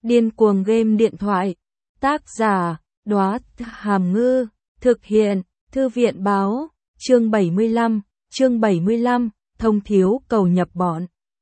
Điên cuồng game điện thoại. Tác giả, Đóa Hàm Ngư. Thực hiện, Thư viện Báo. Chương 75, thông thiếu cầu nhập bọn.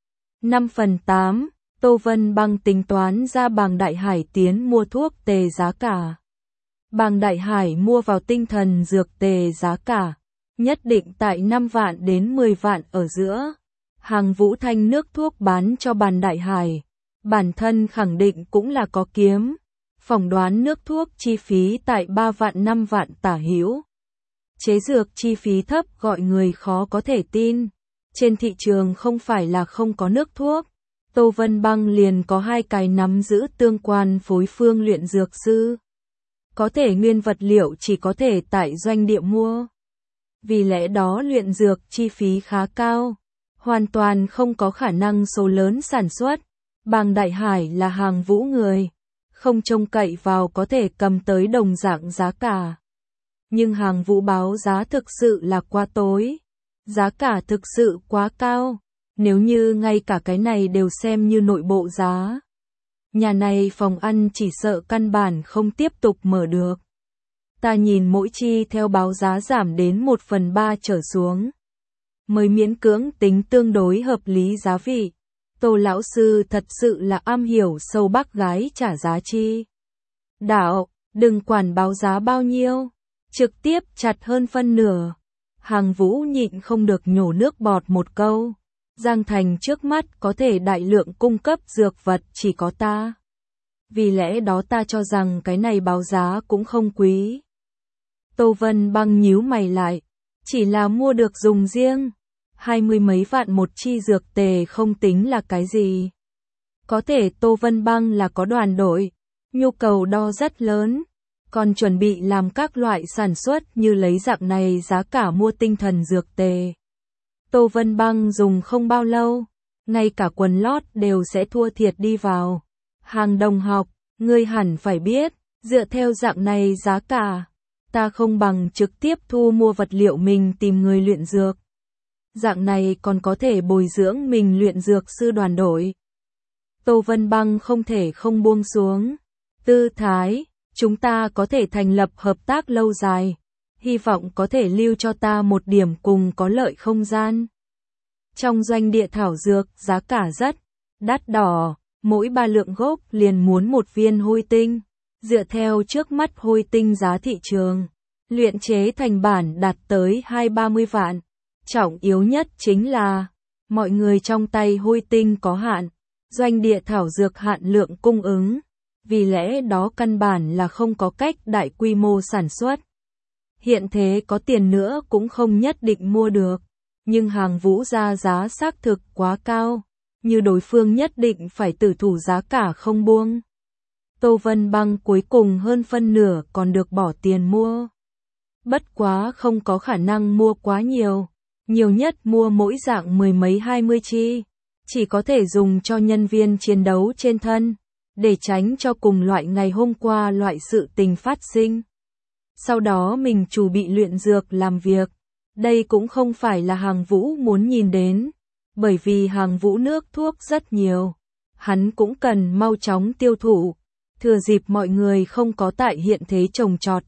5/8, Tô Vân Băng tính toán ra Bàng Đại Hải tiến mua thuốc tề giá cả. Bàng Đại Hải mua vào tinh thần dược tề giá cả, nhất định tại 5 vạn đến 10 vạn ở giữa. Hàng Vũ Thanh nước thuốc bán cho Bàng Đại Hải, bản thân khẳng định cũng là có kiếm. Phỏng đoán nước thuốc chi phí tại 3 vạn 5 vạn tả hữu. Chế dược chi phí thấp gọi người khó có thể tin. Trên thị trường không phải là không có nước thuốc. Tô Vân Băng liền có 2 cái nắm giữ tương quan phối phương luyện dược sư. Có thể nguyên vật liệu chỉ có thể tại doanh địa mua. Vì lẽ đó luyện dược chi phí khá cao. Hoàn toàn không có khả năng số lớn sản xuất. Bàng Đại Hải là Hàng Vũ người. Không trông cậy vào có thể cầm tới đồng dạng giá cả. Nhưng Hàng Vũ báo giá thực sự là quá tối. Giá cả thực sự quá cao. Nếu như ngay cả cái này đều xem như nội bộ giá. Nhà này phòng ăn chỉ sợ căn bản không tiếp tục mở được. Ta nhìn mỗi chi theo báo giá giảm đến 1/3 trở xuống. Mới miễn cưỡng tính tương đối hợp lý giá vị. Tô lão sư thật sự là am hiểu sâu bác gái trả giá chi. Đạo, đừng quản báo giá bao nhiêu. Trực tiếp chặt hơn phân nửa. Hàng Vũ nhịn không được nhổ nước bọt một câu. Giang Thành trước mắt có thể đại lượng cung cấp dược vật chỉ có ta. Vì lẽ đó ta cho rằng cái này báo giá cũng không quý. Tô Vân Băng nhíu mày lại. Chỉ là mua được dùng riêng. 20 mấy vạn một chi dược tề không tính là cái gì. Có thể Tô Vân Băng là có đoàn đội. Nhu cầu đo rất lớn. Còn chuẩn bị làm các loại sản xuất như lấy dạng này giá cả mua tinh thần dược tề. Tô Vân Băng dùng không bao lâu. Ngay cả quần lót đều sẽ thua thiệt đi vào. Hàng đồng học, ngươi hẳn phải biết. Dựa theo dạng này giá cả. Ta không bằng trực tiếp thu mua vật liệu mình tìm người luyện dược. Dạng này còn có thể bồi dưỡng mình luyện dược sư đoàn đội. Tô Vân Băng không thể không buông xuống. Tư thái, chúng ta có thể thành lập hợp tác lâu dài. Hy vọng có thể lưu cho ta một điểm cùng có lợi không gian. Trong doanh địa thảo dược giá cả rất đắt đỏ. Mỗi 3 lượng gốc liền muốn 1 viên hôi tinh. Dựa theo trước mắt hôi tinh giá thị trường. Luyện chế thành bản đạt tới 20-30 vạn. Trọng yếu nhất chính là, mọi người trong tay hôi tinh có hạn, doanh địa thảo dược hạn lượng cung ứng, vì lẽ đó căn bản là không có cách đại quy mô sản xuất. Hiện thế có tiền nữa cũng không nhất định mua được, nhưng Hàng Vũ ra giá xác thực quá cao, như đối phương nhất định phải tử thủ giá cả không buông. Tô Vân Băng cuối cùng hơn phân nửa còn được bỏ tiền mua. Bất quá không có khả năng mua quá nhiều. Nhiều nhất mua mỗi dạng 10 mấy 20 chi, chỉ có thể dùng cho nhân viên chiến đấu trên thân, để tránh cho cùng loại ngày hôm qua loại sự tình phát sinh. Sau đó mình chủ bị luyện dược làm việc, đây cũng không phải là Hàng Vũ muốn nhìn đến, bởi vì Hàng Vũ nước thuốc rất nhiều, hắn cũng cần mau chóng tiêu thụ, thừa dịp mọi người không có tại hiện thế trồng trọt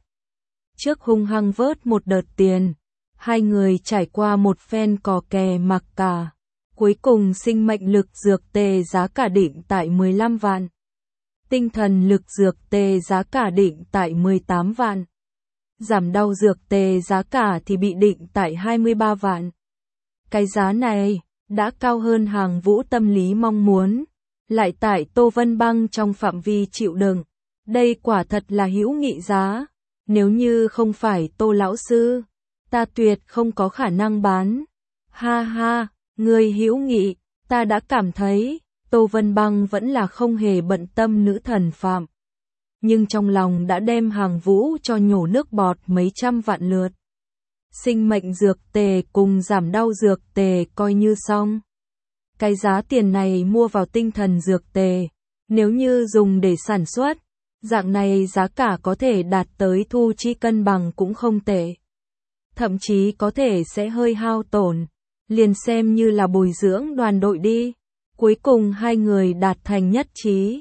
trước hung hăng vớt một đợt tiền. Hai người trải qua một phen cò kè mặc cả. Cuối cùng sinh mệnh lực dược tề giá cả định tại 15 vạn. Tinh thần lực dược tề giá cả định tại 18 vạn. Giảm đau dược tề giá cả thì bị định tại 23 vạn. Cái giá này đã cao hơn Hàng Vũ tâm lý mong muốn. Lại tại Tô Vân Băng trong phạm vi chịu đựng. Đây quả thật là hữu nghị giá. Nếu như không phải Tô lão sư, ta tuyệt không có khả năng bán. Ha ha, người hữu nghị, ta đã cảm thấy, Tô Vân Băng vẫn là không hề bận tâm nữ thần phạm. Nhưng trong lòng đã đem Hàng Vũ cho nhổ nước bọt mấy trăm vạn lượt. Sinh mệnh dược tề cùng giảm đau dược tề coi như xong. Cái giá tiền này mua vào tinh thần dược tề, nếu như dùng để sản xuất, dạng này giá cả có thể đạt tới thu chi cân bằng cũng không tệ. Thậm chí có thể sẽ hơi hao tổn, liền xem như là bồi dưỡng đoàn đội đi. Cuối cùng hai người đạt thành nhất trí.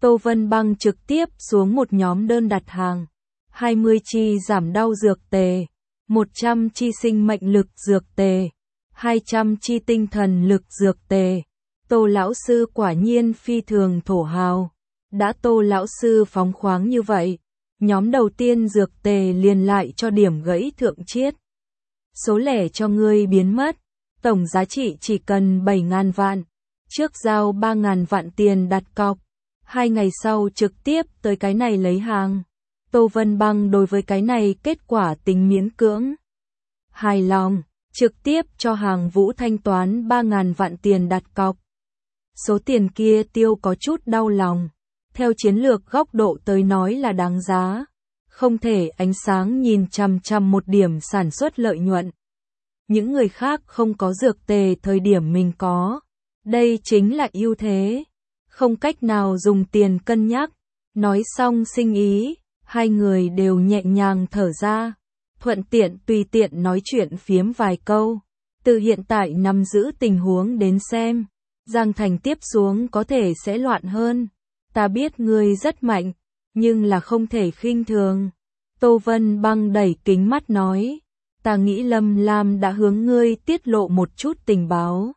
Tô Vân Băng trực tiếp xuống một nhóm đơn đặt hàng. 20 chi giảm đau dược tề, 100 chi sinh mệnh lực dược tề, 200 chi tinh thần lực dược tề. Tô lão sư quả nhiên phi thường thổ hào. Đã Tô lão sư phóng khoáng như vậy, nhóm đầu tiên dược tề liền lại cho điểm gãy thượng chiết. Số lẻ cho ngươi biến mất, tổng giá trị chỉ cần 7.000 vạn. Trước giao 3.000 vạn tiền đặt cọc, 2 ngày sau trực tiếp tới cái này lấy hàng. Tô Vân Băng đối với cái này kết quả tính miễn cưỡng hài lòng, trực tiếp cho Hàng Vũ thanh toán 3.000 vạn tiền đặt cọc. Số tiền kia tiêu có chút đau lòng, theo chiến lược góc độ tới nói là đáng giá, không thể ánh sáng nhìn chằm chằm một điểm sản xuất lợi nhuận. Những người khác không có dược tề thời điểm mình có, đây chính là ưu thế, không cách nào dùng tiền cân nhắc. Nói xong sinh ý, hai người đều nhẹ nhàng thở ra, thuận tiện tùy tiện nói chuyện phiếm vài câu. Từ hiện tại nắm giữ tình huống đến xem, Giang Thành tiếp xuống có thể sẽ loạn hơn. Ta biết ngươi rất mạnh, nhưng là không thể khinh thường. Tô Vân Băng đẩy kính mắt nói, ta nghĩ Lâm Lam đã hướng ngươi tiết lộ một chút tình báo.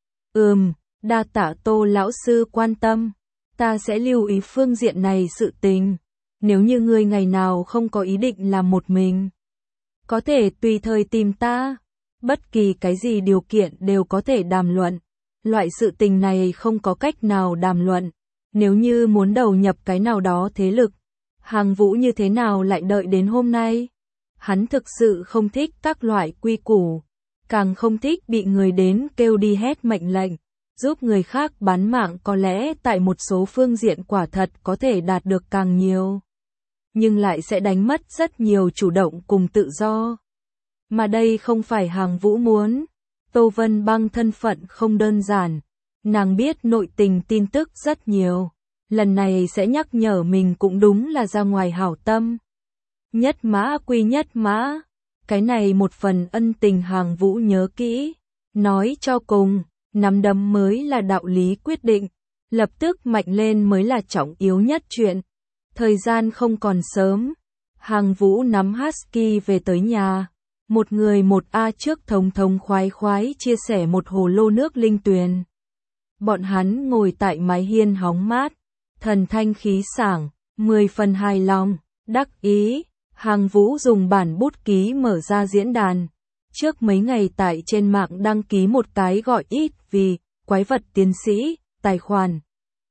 Đa tạ Tô lão sư quan tâm, ta sẽ lưu ý phương diện này sự tình. Nếu như ngươi ngày nào không có ý định làm một mình, có thể tùy thời tìm ta, bất kỳ cái gì điều kiện đều có thể đàm luận. Loại sự tình này không có cách nào đàm luận, nếu như muốn đầu nhập cái nào đó thế lực, Hàng Vũ như thế nào lại đợi đến hôm nay? Hắn thực sự không thích các loại quy củ, càng không thích bị người đến kêu đi hét mệnh lệnh, giúp người khác bán mạng có lẽ tại một số phương diện quả thật có thể đạt được càng nhiều, nhưng lại sẽ đánh mất rất nhiều chủ động cùng tự do. Mà đây không phải Hàng Vũ muốn. Tô Vân Băng thân phận không đơn giản, nàng biết nội tình tin tức rất nhiều, lần này sẽ nhắc nhở mình cũng đúng là ra ngoài hảo tâm. Nhất mã quy nhất mã, cái này một phần ân tình Hàng Vũ nhớ kỹ, nói cho cùng, nắm đấm mới là đạo lý quyết định, lập tức mạnh lên mới là trọng yếu nhất chuyện. Thời gian không còn sớm, Hàng Vũ nắm Husky về tới nhà. Một người một A trước thống thống khoái khoái chia sẻ một hồ lô nước linh tuyền. Bọn hắn ngồi tại mái hiên hóng mát, thần thanh khí sảng, 10 phần hài lòng, đắc ý. Hàng Vũ dùng bản bút ký mở ra diễn đàn. Trước mấy ngày tại trên mạng đăng ký một cái gọi ít vì quái vật tiến sĩ, tài khoản.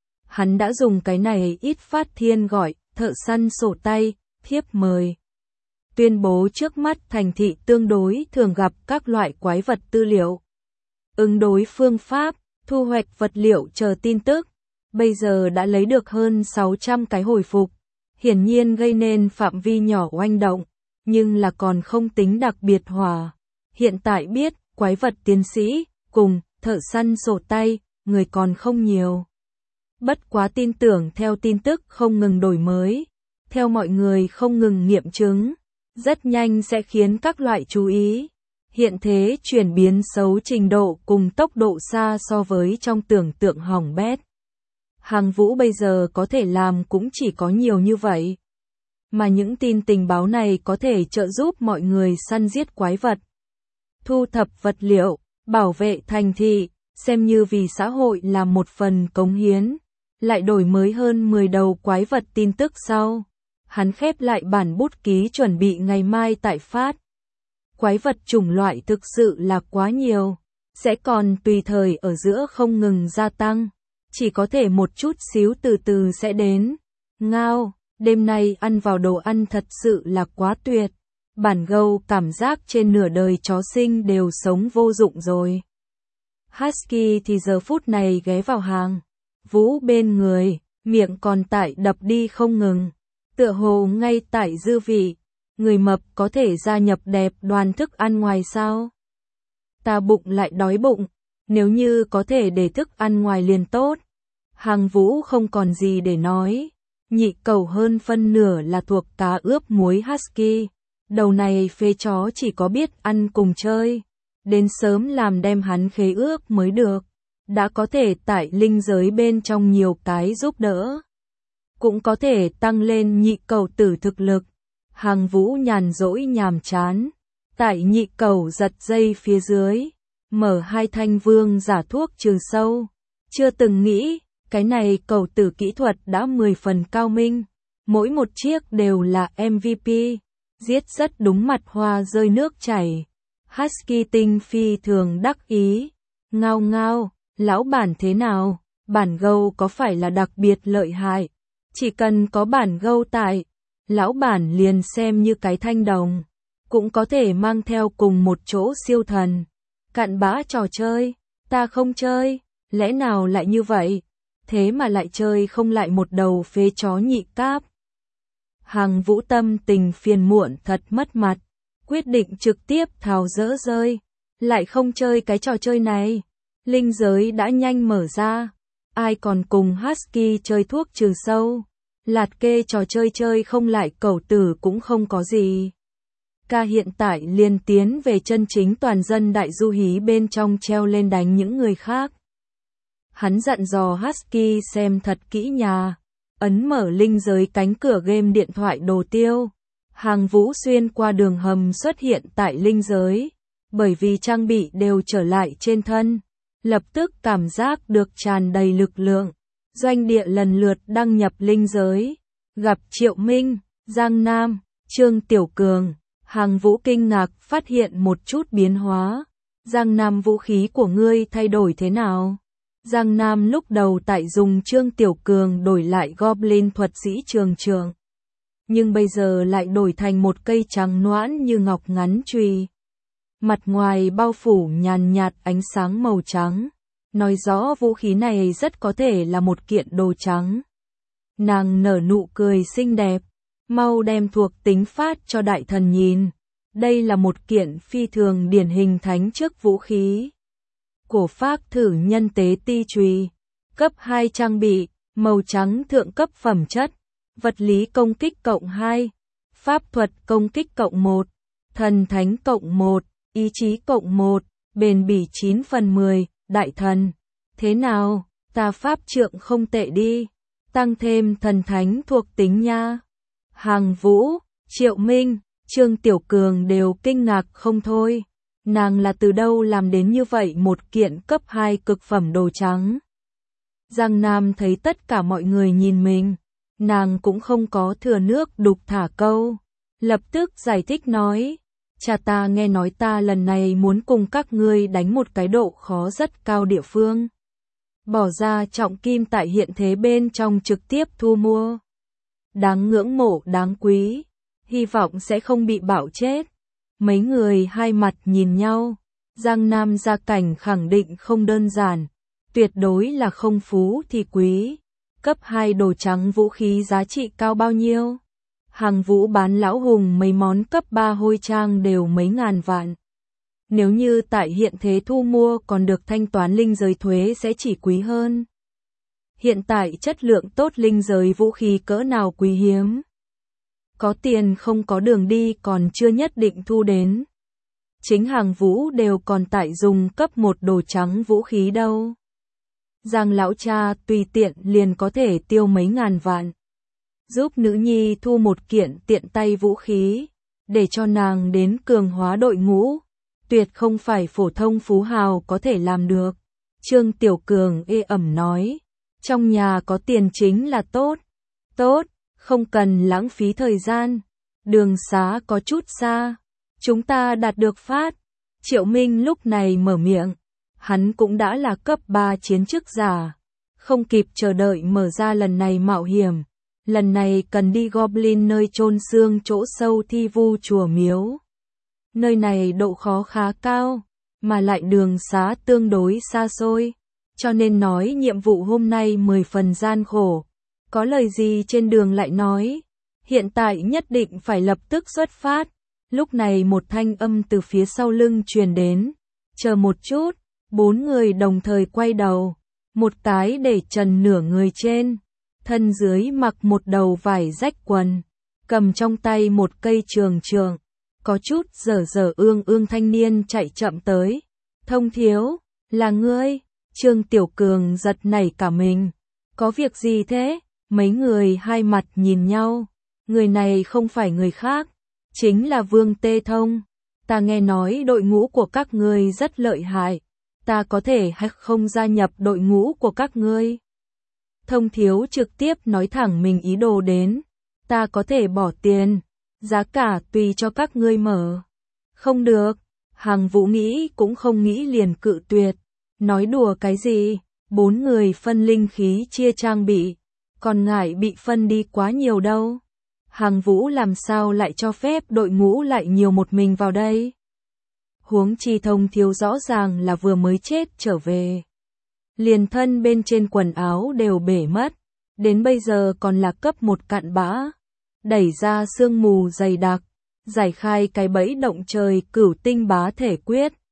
Hắn đã dùng cái này ít phát thiên gọi thợ săn sổ tay, thiếp mời. Tuyên bố trước mắt thành thị tương đối thường gặp các loại quái vật tư liệu. Ứng đối phương pháp, thu hoạch vật liệu chờ tin tức. Bây giờ đã lấy được hơn 600 cái hồi phục. Hiển nhiên gây nên phạm vi nhỏ oanh động, nhưng là còn không tính đặc biệt hòa. Hiện tại biết, quái vật tiến sĩ, cùng, thợ săn sổ tay, người còn không nhiều. Bất quá tin tưởng theo tin tức không ngừng đổi mới, theo mọi người không ngừng nghiệm chứng, rất nhanh sẽ khiến các loại chú ý. Hiện thế chuyển biến xấu trình độ cùng tốc độ xa so với trong tưởng tượng hỏng bét. Hàng Vũ bây giờ có thể làm cũng chỉ có nhiều như vậy. Mà những tin tình báo này có thể trợ giúp mọi người săn giết quái vật, thu thập vật liệu, bảo vệ thành thị, xem như vì xã hội làm một phần cống hiến. Lại đổi mới hơn 10 đầu quái vật tin tức sau. Hắn khép lại bản bút ký chuẩn bị ngày mai tại phát. Quái vật chủng loại thực sự là quá nhiều, sẽ còn tùy thời ở giữa không ngừng gia tăng. Chỉ có thể một chút xíu từ từ sẽ đến. Ngao, đêm nay ăn vào đồ ăn thật sự là quá tuyệt. Bản gâu cảm giác trên nửa đời chó sinh đều sống vô dụng rồi. Husky thì giờ phút này ghé vào Hàng Vũ bên người, miệng còn tại đập đi không ngừng. Tựa hồ ngay tại dư vị, người mập có thể gia nhập đẹp đoàn thức ăn ngoài sao? Ta bụng lại đói bụng, nếu như có thể để thức ăn ngoài liền tốt. Hàng Vũ không còn gì để nói, nhị cầu hơn phân nửa là thuộc cá ướp muối Husky. Đầu này phê chó chỉ có biết ăn cùng chơi, đến sớm làm đem hắn khế ước mới được. Đã có thể tại linh giới bên trong nhiều cái giúp đỡ. cũng có thể tăng lên nhị cầu tử thực lực. Hàng Vũ nhàn rỗi nhàm chán, tại nhị cầu giật dây phía dưới, mở 2 thanh vương giả thuốc trừ sâu. Chưa từng nghĩ, cái này cầu tử kỹ thuật đã 10 phần cao minh, mỗi một chiếc đều là MVP, giết rất đúng mặt hoa rơi nước chảy. Husky tinh phi thường đắc ý, ngao ngao, lão bản thế nào, bản gâu có phải là đặc biệt lợi hại, chỉ cần có bản gâu tại, lão bản liền xem như cái thanh đồng, cũng có thể mang theo cùng một chỗ siêu thần. Cặn bã trò chơi, ta không chơi, lẽ nào lại như vậy, thế mà lại chơi không lại một đầu phế chó nhị cáp. Hàng Vũ tâm tình phiền muộn thật mất mặt, quyết định trực tiếp tháo dỡ rơi, lại không chơi cái trò chơi này. Linh giới đã nhanh mở ra, ai còn cùng Husky chơi thuốc trừ sâu, lạt kê trò chơi chơi không lại cẩu tử cũng không có gì. Ca hiện tại liền tiến về chân chính toàn dân đại du hí bên trong treo lên đánh những người khác. Hắn dặn dò Husky xem thật kỹ nhà, ấn mở linh giới cánh cửa game điện thoại đồ tiêu. Hàng Vũ xuyên qua đường hầm xuất hiện tại linh giới, bởi vì trang bị đều trở lại trên thân, lập tức cảm giác được tràn đầy lực lượng. Doanh địa lần lượt đăng nhập linh giới, gặp Triệu Minh, Giang Nam, Trương Tiểu Cường. Hàng Vũ kinh ngạc phát hiện một chút biến hóa. Giang Nam, vũ khí của ngươi thay đổi thế nào? Giang Nam lúc đầu tại dùng Trương Tiểu Cường đổi lại Goblin thuật sĩ trường trường, nhưng bây giờ lại đổi thành một cây trắng nõn như ngọc ngắn chùy. Mặt ngoài bao phủ nhàn nhạt ánh sáng màu trắng, nói rõ vũ khí này rất có thể là một kiện đồ trắng. Nàng nở nụ cười xinh đẹp, mau đem thuộc tính phát cho đại thần nhìn. Đây là một kiện phi thường điển hình thánh chức vũ khí. Cổ phác thử nhân tế ti chùy, cấp 2 trang bị, màu trắng thượng cấp phẩm chất, vật lý công kích cộng 2, pháp thuật công kích cộng 1, thần thánh cộng 1, ý chí cộng 1, bền bỉ 9/10, đại thần. Thế nào, ta pháp trượng không tệ đi, tăng thêm thần thánh thuộc tính nha. Hàng Vũ, Triệu Minh, Trương Tiểu Cường đều kinh ngạc không thôi. Nàng là từ đâu làm đến như vậy một kiện cấp 2 cực phẩm đồ trắng. Giang Nam thấy tất cả mọi người nhìn mình, nàng cũng không có thừa nước đục thả câu, lập tức giải thích nói, cha ta nghe nói ta lần này muốn cùng các ngươi đánh một cái độ khó rất cao địa phương. Bỏ ra trọng kim tại hiện thế bên trong trực tiếp thu mua. Đáng ngưỡng mộ đáng quý, hy vọng sẽ không bị bạo chết. Mấy người hai mặt nhìn nhau, Giang Nam gia cảnh khẳng định không đơn giản, tuyệt đối là không phú thì quý. Cấp 2 đồ trắng vũ khí giá trị cao bao nhiêu? Hàng Vũ bán lão hùng mấy món cấp 3 hôi trang đều mấy ngàn vạn. Nếu như tại hiện thế thu mua còn được thanh toán linh giới thuế sẽ chỉ quý hơn. Hiện tại chất lượng tốt linh giới vũ khí cỡ nào quý hiếm. Có tiền không có đường đi còn chưa nhất định thu đến. Chính Hàng Vũ đều còn tại dùng cấp 1 đồ trắng vũ khí đâu. Giang lão cha tùy tiện liền có thể tiêu mấy ngàn vạn. Giúp nữ nhi thu một kiện tiện tay vũ khí, để cho nàng đến cường hóa đội ngũ. Tuyệt không phải phổ thông phú hào có thể làm được. Trương Tiểu Cường ê ẩm nói, trong nhà có tiền chính là tốt. Tốt, không cần lãng phí thời gian. Đường xá có chút xa, chúng ta đạt được phát. Triệu Minh lúc này mở miệng, hắn cũng đã là cấp 3 chiến chức giả, không kịp chờ đợi mở ra lần này mạo hiểm. Lần này cần đi Goblin nơi chôn xương chỗ sâu thi vu chùa miếu. Nơi này độ khó khá cao, mà lại đường xá tương đối xa xôi, cho nên nói nhiệm vụ hôm nay 10 phần gian khổ. Có lời gì trên đường lại nói, hiện tại nhất định phải lập tức xuất phát. Lúc này một thanh âm từ phía sau lưng truyền đến, chờ một chút. 4 người đồng thời quay đầu, một cái để trần nửa người trên, thân dưới mặc một đầu vải rách quần, cầm trong tay một cây trường trường, có chút dở dở ương ương thanh niên chạy chậm tới. Thông thiếu, là ngươi? Trương Tiểu Cường giật nảy cả mình. Có việc gì thế? Mấy người hai mặt nhìn nhau, người này không phải người khác, chính là Vương Tê Thông. Ta nghe nói đội ngũ của các ngươi rất lợi hại, ta có thể hay không gia nhập đội ngũ của các ngươi? Thông Thiếu trực tiếp nói thẳng mình ý đồ đến, ta có thể bỏ tiền, giá cả tùy cho các ngươi mở. Không được, Hàng Vũ nghĩ cũng không nghĩ liền cự tuyệt, nói đùa cái gì, 4 người phân linh khí chia trang bị, còn ngại bị phân đi quá nhiều đâu. Hàng Vũ làm sao lại cho phép đội ngũ lại nhiều một mình vào đây? Huống chi Thông Thiếu rõ ràng là vừa mới chết trở về. Liền thân bên trên quần áo đều bể mất, đến bây giờ còn là cấp 1 cặn bã. Đẩy ra sương mù dày đặc, giải khai cái bẫy động trời Cửu Tinh Bá Thể Quyết,